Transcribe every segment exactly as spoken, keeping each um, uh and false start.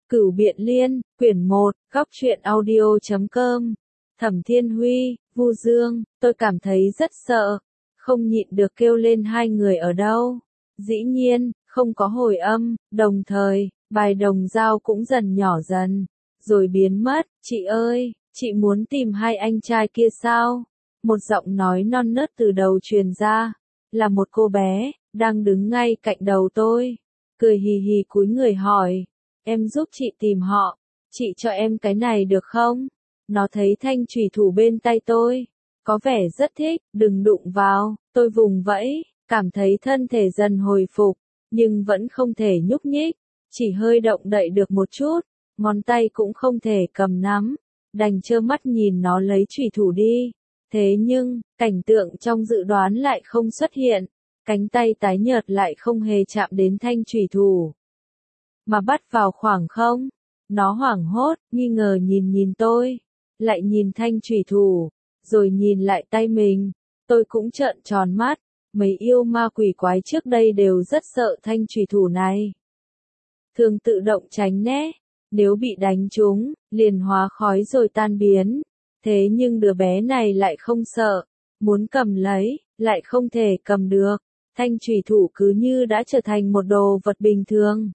Cửu Biện Liên, quyển một, góc truyện audio chấm com. Thẩm Thiên Huy, Vu Dương, tôi cảm thấy rất sợ, không nhịn được kêu lên hai người ở đâu. Dĩ nhiên, không có hồi âm, đồng thời, bài đồng dao cũng dần nhỏ dần, rồi biến mất. Chị ơi, chị muốn tìm hai anh trai kia sao? Một giọng nói non nớt từ đầu truyền ra, là một cô bé, đang đứng ngay cạnh đầu tôi, cười hì hì cúi người hỏi. Em giúp chị tìm họ, chị cho em cái này được không? Nó thấy thanh chùy thủ bên tay tôi, có vẻ rất thích, đừng đụng vào, tôi vùng vẫy, cảm thấy thân thể dần hồi phục, nhưng vẫn không thể nhúc nhích, chỉ hơi động đậy được một chút, ngón tay cũng không thể cầm nắm, đành trơ mắt nhìn nó lấy chùy thủ đi. Thế nhưng, cảnh tượng trong dự đoán lại không xuất hiện, cánh tay tái nhợt lại không hề chạm đến thanh chùy thủ, mà bắt vào khoảng không. Nó hoảng hốt, nghi ngờ nhìn nhìn tôi, lại nhìn thanh chùy thủ, rồi nhìn lại tay mình. Tôi cũng trợn tròn mắt, mấy yêu ma quỷ quái trước đây đều rất sợ thanh chùy thủ này. Thường tự động tránh né, nếu bị đánh trúng, liền hóa khói rồi tan biến. Thế nhưng đứa bé này lại không sợ, muốn cầm lấy, lại không thể cầm được. Thanh chùy thủ cứ như đã trở thành một đồ vật bình thường.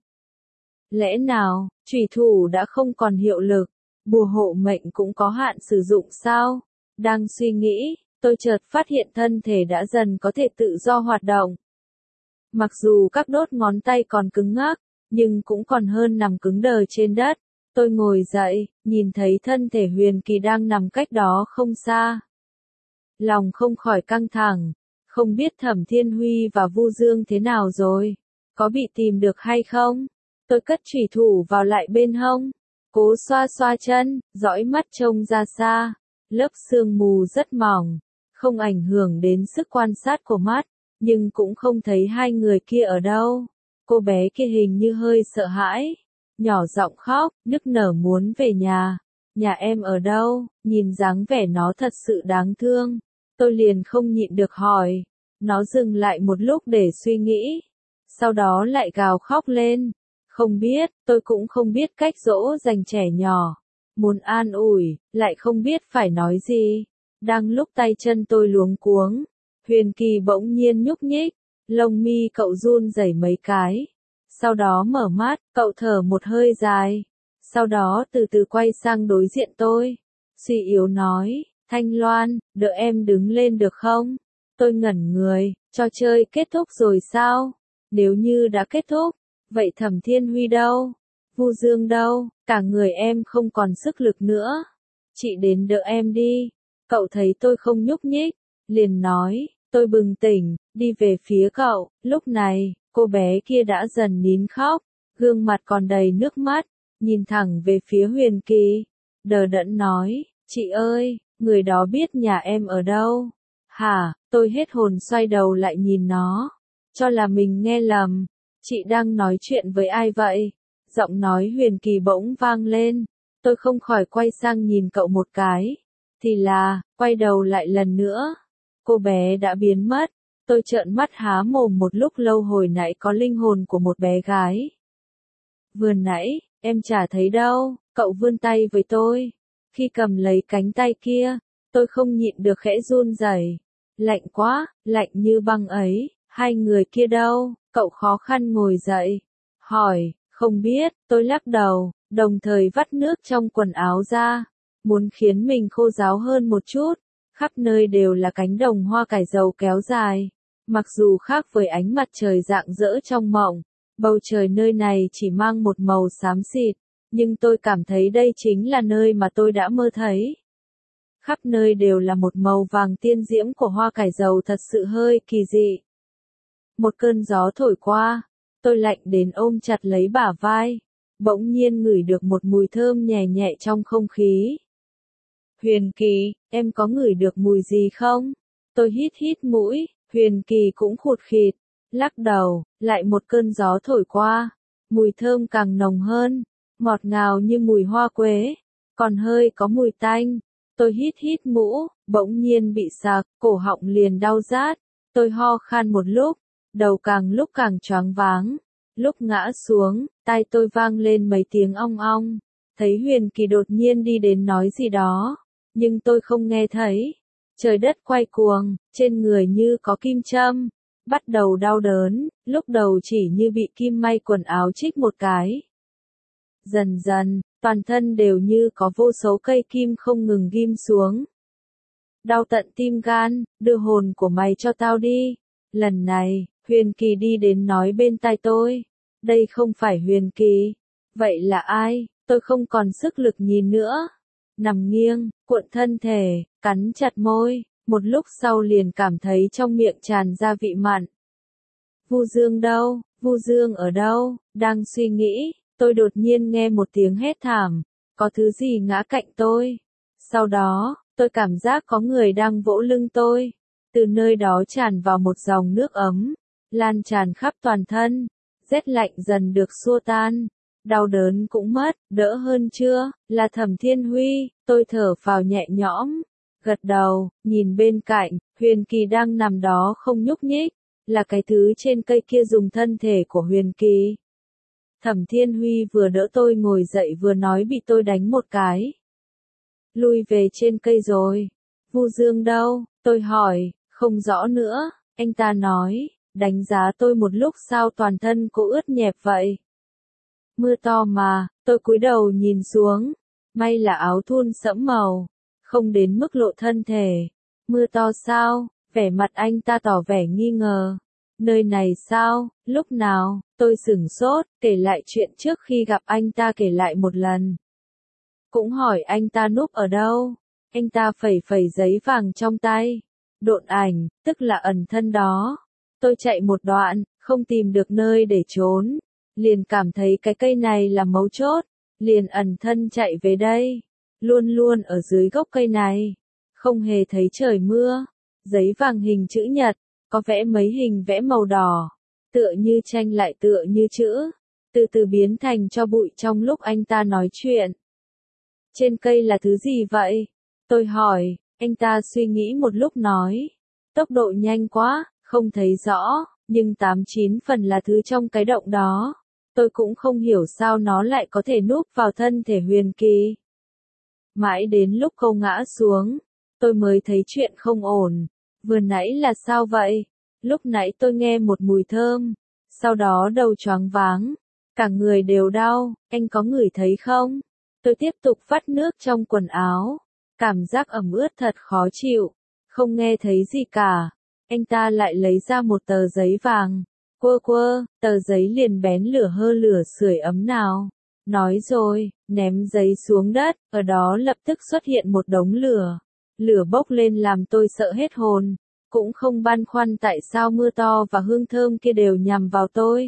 Lẽ nào, chùy thủ đã không còn hiệu lực, bùa hộ mệnh cũng có hạn sử dụng sao? Đang suy nghĩ, tôi chợt phát hiện thân thể đã dần có thể tự do hoạt động. Mặc dù các đốt ngón tay còn cứng ngắc, nhưng cũng còn hơn nằm cứng đờ trên đất. Tôi ngồi dậy, nhìn thấy thân thể Huyền Kỳ đang nằm cách đó không xa. Lòng không khỏi căng thẳng, không biết Thẩm Thiên Huy và Vu Dương thế nào rồi, có bị tìm được hay không? Tôi cất chùy thủ vào lại bên hông, cố xoa xoa chân, dõi mắt trông ra xa. Lớp sương mù rất mỏng, không ảnh hưởng đến sức quan sát của mắt, nhưng cũng không thấy hai người kia ở đâu. Cô bé kia hình như hơi sợ hãi, nhỏ giọng khóc, nức nở muốn về nhà. Nhà em ở đâu? Nhìn dáng vẻ nó thật sự đáng thương. Tôi liền không nhịn được hỏi. Nó dừng lại một lúc để suy nghĩ, sau đó lại gào khóc lên. Không biết, tôi cũng không biết cách dỗ dành trẻ nhỏ. Muốn an ủi, lại không biết phải nói gì. Đang lúc tay chân tôi luống cuống, Huyền Kỳ bỗng nhiên nhúc nhích, lông mi cậu run rẩy mấy cái. Sau đó mở mắt, cậu thở một hơi dài. Sau đó từ từ quay sang đối diện tôi. Suy yếu nói, Thanh Loan, đợi em đứng lên được không? Tôi ngẩn người, trò chơi kết thúc rồi sao? Nếu như đã kết thúc, vậy Thẩm Thiên Huy đâu? Vu Dương đâu? Cả người em không còn sức lực nữa. Chị đến đỡ em đi. Cậu thấy tôi không nhúc nhích, liền nói. Tôi bừng tỉnh, đi về phía cậu. Lúc này, cô bé kia đã dần nín khóc, gương mặt còn đầy nước mắt, nhìn thẳng về phía Huyền Kỳ, đờ đẫn nói, chị ơi, người đó biết nhà em ở đâu? Hả? Tôi hết hồn xoay đầu lại nhìn nó, cho là mình nghe lầm. Chị đang nói chuyện với ai vậy? Giọng nói Huyền Kỳ bỗng vang lên. Tôi không khỏi quay sang nhìn cậu một cái. Thì là, quay đầu lại lần nữa. Cô bé đã biến mất. Tôi trợn mắt há mồm một lúc lâu, hồi nãy có linh hồn của một bé gái. Vừa nãy, em chả thấy đâu. Cậu vươn tay với tôi. Khi cầm lấy cánh tay kia, tôi không nhịn được khẽ run rẩy. Lạnh quá, lạnh như băng ấy. Hai người kia đâu? Cậu khó khăn ngồi dậy, hỏi, không biết. Tôi lắc đầu, đồng thời vắt nước trong quần áo ra, muốn khiến mình khô ráo hơn một chút. Khắp nơi đều là cánh đồng hoa cải dầu kéo dài. Mặc dù khác với ánh mặt trời rạng rỡ trong mộng, bầu trời nơi này chỉ mang một màu xám xịt, nhưng tôi cảm thấy đây chính là nơi mà tôi đã mơ thấy. Khắp nơi đều là một màu vàng tiên diễm của hoa cải dầu, thật sự hơi kỳ dị. Một cơn gió thổi qua, tôi lạnh đến ôm chặt lấy bả vai, bỗng nhiên ngửi được một mùi thơm nhẹ nhẹ trong không khí. Huyền Kỳ, em có ngửi được mùi gì không? Tôi hít hít mũi, Huyền Kỳ cũng khụt khịt, lắc đầu. Lại một cơn gió thổi qua, mùi thơm càng nồng hơn, ngọt ngào như mùi hoa quế, còn hơi có mùi tanh. Tôi hít hít mũ, bỗng nhiên bị sặc, cổ họng liền đau rát. Tôi ho khan một lúc, đầu càng lúc càng choáng váng. Lúc ngã xuống, tai tôi vang lên mấy tiếng ong ong. Thấy Huyền Kỳ đột nhiên đi đến nói gì đó, nhưng tôi không nghe thấy. Trời đất quay cuồng, trên người như có kim châm, bắt đầu đau đớn, lúc đầu chỉ như bị kim may quần áo chích một cái. Dần dần, toàn thân đều như có vô số cây kim không ngừng ghim xuống. Đau tận tim gan, đưa hồn của mày cho tao đi. Lần này, Huyền Kỳ đi đến nói bên tai tôi. Đây không phải Huyền Kỳ. Vậy là ai? Tôi không còn sức lực nhìn nữa. Nằm nghiêng, cuộn thân thể, cắn chặt môi, một lúc sau liền cảm thấy trong miệng tràn ra vị mặn. Vu Dương đâu? Vu Dương ở đâu? Đang suy nghĩ, tôi đột nhiên nghe một tiếng hét thảm, có thứ gì ngã cạnh tôi. Sau đó, tôi cảm giác có người đang vỗ lưng tôi, từ nơi đó tràn vào một dòng nước ấm, lan tràn khắp toàn thân, rét lạnh dần được xua tan. Đau đớn cũng mất, đỡ hơn chưa? Là Thẩm Thiên Huy, tôi thở phào nhẹ nhõm, gật đầu, nhìn bên cạnh, Huyền Kỳ đang nằm đó không nhúc nhích, là cái thứ trên cây kia dùng thân thể của Huyền Kỳ. Thẩm Thiên Huy vừa đỡ tôi ngồi dậy vừa nói bị tôi đánh một cái. Lui về trên cây rồi. Vu Dương đâu? Tôi hỏi, không rõ nữa, anh ta nói, đánh giá tôi một lúc sao toàn thân cô ướt nhẹp vậy. Mưa to mà, tôi cúi đầu nhìn xuống, may là áo thun sẫm màu, không đến mức lộ thân thể. Mưa to sao? Vẻ mặt anh ta tỏ vẻ nghi ngờ. Nơi này sao? Lúc nào? Tôi sửng sốt, kể lại chuyện trước khi gặp anh ta kể lại một lần. Cũng hỏi anh ta núp ở đâu. Anh ta phẩy phẩy giấy vàng trong tay. Độn ảnh, tức là ẩn thân đó. Tôi chạy một đoạn, không tìm được nơi để trốn. Liền cảm thấy cái cây này là mấu chốt. Liền ẩn thân chạy về đây. Luôn luôn ở dưới gốc cây này. Không hề thấy trời mưa. Giấy vàng hình chữ nhật, có vẽ mấy hình vẽ màu đỏ. Tựa như tranh lại tựa như chữ. Từ từ biến thành cho bụi trong lúc anh ta nói chuyện. Trên cây là thứ gì vậy? Tôi hỏi, anh ta suy nghĩ một lúc nói. Tốc độ nhanh quá, không thấy rõ, nhưng tám chín phần là thứ trong cái động đó. Tôi cũng không hiểu sao nó lại có thể núp vào thân thể Huyền Kỳ. Mãi đến lúc cô ngã xuống, tôi mới thấy chuyện không ổn. Vừa nãy là sao vậy? Lúc nãy tôi nghe một mùi thơm, sau đó đầu choáng váng, cả người đều đau, anh có ngửi thấy không? Tôi tiếp tục vắt nước trong quần áo, cảm giác ẩm ướt thật khó chịu, không nghe thấy gì cả. Anh ta lại lấy ra một tờ giấy vàng, quơ quơ, tờ giấy liền bén lửa hơ lửa sưởi ấm nào. Nói rồi, ném giấy xuống đất, ở đó lập tức xuất hiện một đống lửa. Lửa bốc lên làm tôi sợ hết hồn, cũng không băn khoăn tại sao mưa to và hương thơm kia đều nhằm vào tôi.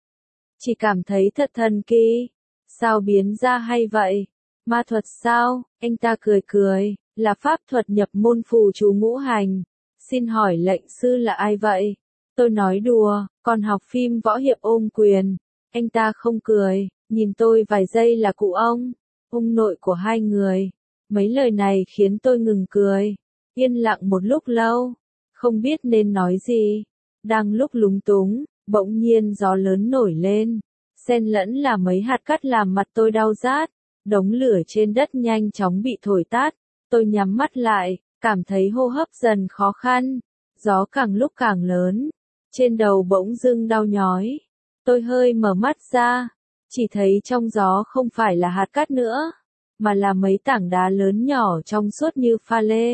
Chỉ cảm thấy thật thần kỳ. Sao biến ra hay vậy? Ma thuật sao? Anh ta cười cười, là pháp thuật nhập môn phù chú ngũ hành. Xin hỏi lệnh sư là ai vậy? Tôi nói đùa, còn học phim võ hiệp ôm quyền. Anh ta không cười, nhìn tôi vài giây là cụ ông, ông nội của hai người. Mấy lời này khiến tôi ngừng cười, yên lặng một lúc lâu, không biết nên nói gì. Đang lúc lúng túng, bỗng nhiên gió lớn nổi lên, xen lẫn là mấy hạt cát làm mặt tôi đau rát. Đống lửa trên đất nhanh chóng bị thổi tắt, tôi nhắm mắt lại, cảm thấy hô hấp dần khó khăn, gió càng lúc càng lớn, trên đầu bỗng dưng đau nhói. Tôi hơi mở mắt ra, chỉ thấy trong gió không phải là hạt cát nữa, mà là mấy tảng đá lớn nhỏ trong suốt như pha lê.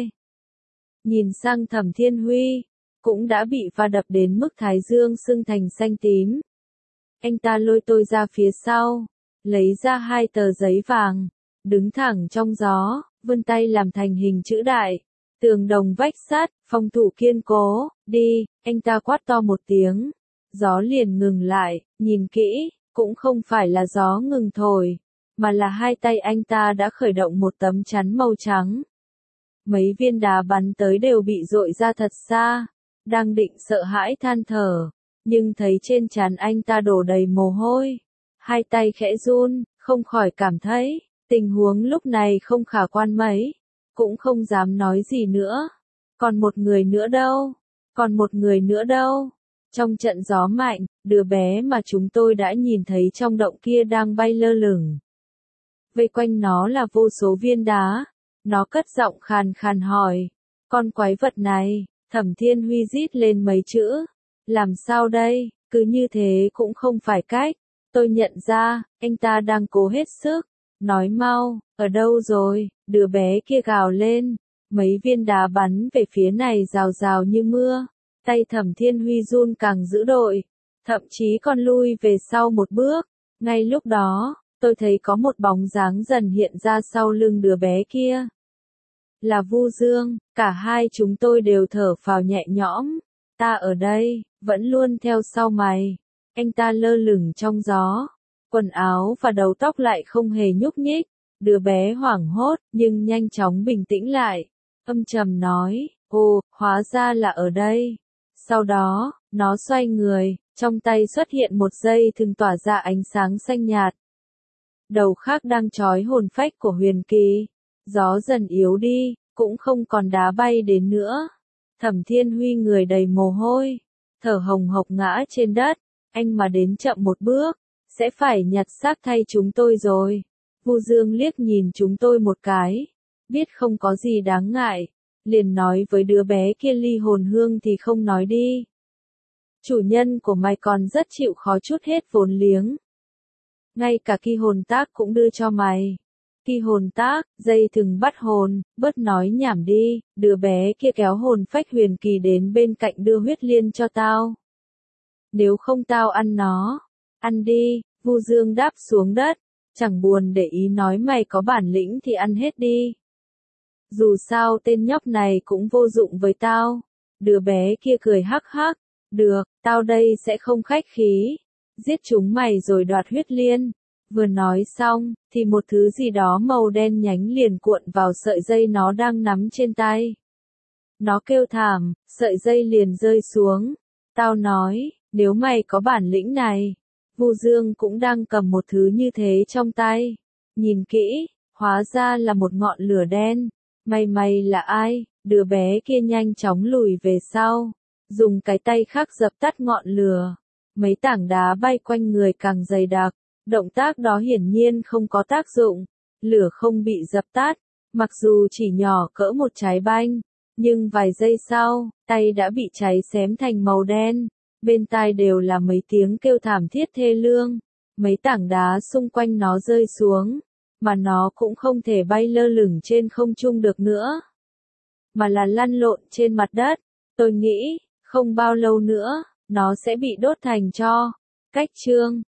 Nhìn sang Thẩm Thiên Huy, cũng đã bị va đập đến mức thái dương sưng thành xanh tím. Anh ta lôi tôi ra phía sau, lấy ra hai tờ giấy vàng, đứng thẳng trong gió, vươn tay làm thành hình chữ đại. Tường đồng vách sắt, phòng thủ kiên cố, đi, anh ta quát to một tiếng. Gió liền ngừng lại, nhìn kỹ, cũng không phải là gió ngừng thổi, mà là hai tay anh ta đã khởi động một tấm chắn màu trắng. Mấy viên đá bắn tới đều bị dội ra thật xa, đang định sợ hãi than thở, nhưng thấy trên trán anh ta đổ đầy mồ hôi. Hai tay khẽ run, không khỏi cảm thấy, tình huống lúc này không khả quan mấy, cũng không dám nói gì nữa. Còn một người nữa đâu? Còn một người nữa đâu? Trong trận gió mạnh, đứa bé mà chúng tôi đã nhìn thấy trong động kia đang bay lơ lửng. Vây quanh nó là vô số viên đá. Nó cất giọng khàn khàn hỏi. Con quái vật này, Thẩm Thiên Huy rít lên mấy chữ. Làm sao đây, cứ như thế cũng không phải cách. Tôi nhận ra, anh ta đang cố hết sức. Nói mau, ở đâu rồi, đứa bé kia gào lên. Mấy viên đá bắn về phía này rào rào như mưa. Tay Thẩm Thiên Huy run càng dữ dội. Thậm chí còn lui về sau một bước. Ngay lúc đó, tôi thấy có một bóng dáng dần hiện ra sau lưng đứa bé kia. Là Vu Dương, cả hai chúng tôi đều thở phào nhẹ nhõm. Ta ở đây, vẫn luôn theo sau mày. Anh ta lơ lửng trong gió. Quần áo và đầu tóc lại không hề nhúc nhích. Đứa bé hoảng hốt, nhưng nhanh chóng bình tĩnh lại. Âm trầm nói, ồ, hóa ra là ở đây. Sau đó, nó xoay người, trong tay xuất hiện một dây thừng tỏa ra ánh sáng xanh nhạt. Đầu khác đang trói hồn phách của Huyền Kỳ. Gió dần yếu đi, cũng không còn đá bay đến nữa. Thẩm Thiên Huy người đầy mồ hôi, thở hồng hộc ngã trên đất. Anh mà đến chậm một bước, sẽ phải nhặt xác thay chúng tôi rồi. Vu Dương liếc nhìn chúng tôi một cái, biết không có gì đáng ngại, liền nói với đứa bé kia ly hồn hương thì không nói đi. Chủ nhân của mày còn rất chịu khó chút hết vốn liếng. Ngay cả kỳ hồn tác cũng đưa cho mày. Kỳ hồn tác, dây thừng bắt hồn, bớt nói nhảm đi, đứa bé kia kéo hồn phách Huyền Kỳ đến bên cạnh đưa huyết liên cho tao. Nếu không tao ăn nó. Ăn đi, Vu Dương đáp xuống đất, chẳng buồn để ý nói mày có bản lĩnh thì ăn hết đi. Dù sao tên nhóc này cũng vô dụng với tao. Đứa bé kia cười hắc hắc, được, tao đây sẽ không khách khí. Giết chúng mày rồi đoạt huyết liên. Vừa nói xong, thì một thứ gì đó màu đen nhánh liền cuộn vào sợi dây nó đang nắm trên tay. Nó kêu thảm, sợi dây liền rơi xuống. Tao nói, nếu mày có bản lĩnh này. Vu Dương cũng đang cầm một thứ như thế trong tay. Nhìn kỹ, hóa ra là một ngọn lửa đen. Mày mày là ai? Đứa bé kia nhanh chóng lùi về sau. Dùng cái tay khác dập tắt ngọn lửa. Mấy tảng đá bay quanh người càng dày đặc. Động tác đó hiển nhiên không có tác dụng. Lửa không bị dập tắt. Mặc dù chỉ nhỏ cỡ một trái banh. Nhưng vài giây sau, tay đã bị cháy xém thành màu đen. Bên tai đều là mấy tiếng kêu thảm thiết thê lương. Mấy tảng đá xung quanh nó rơi xuống. Mà nó cũng không thể bay lơ lửng trên không trung được nữa. Mà là lăn lộn trên mặt đất. Tôi nghĩ, không bao lâu nữa, nó sẽ bị đốt thành tro. Cách chương